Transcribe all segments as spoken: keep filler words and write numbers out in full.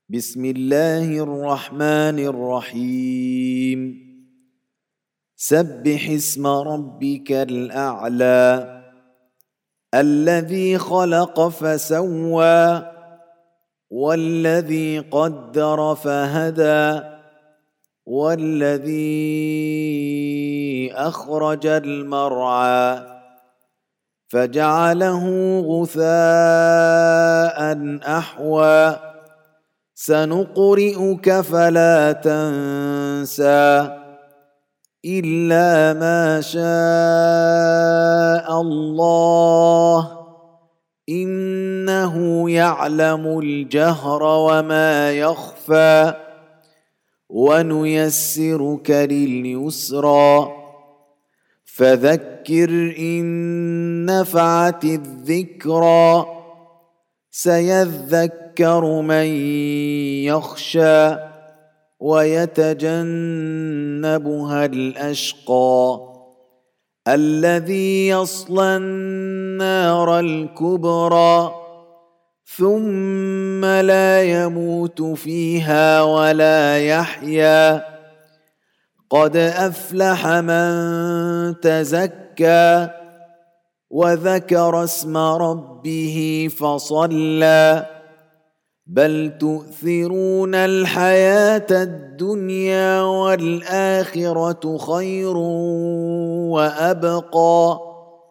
بسم الله الرحمن الرحيم سبح اسم ربك الأعلى الذي خلق فسوى والذي قدر فهدى والذي أخرج المرعى فجعله غثاء أحوى سنقرئك فلا تنسى إلا ما شاء الله إنه يعلم الجهر وما يخفى ونيسرك لليسرى فذكر إن نفعت الذكرى سيذكر من يخشى ويتجنبها الأشقى الذي يصلى النار الكبرى ثم لا يموت فيها ولا يحيا قد أفلح من تزكى وذكر اسم ربه فصلى بل تؤثرون الحياة الدنيا والآخرة خير وأبقى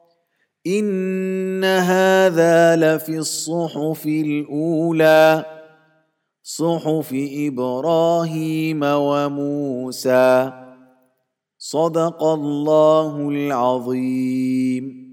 إن هذا لفي الصحف الأولى صحف إبراهيم وموسى صدق الله العظيم.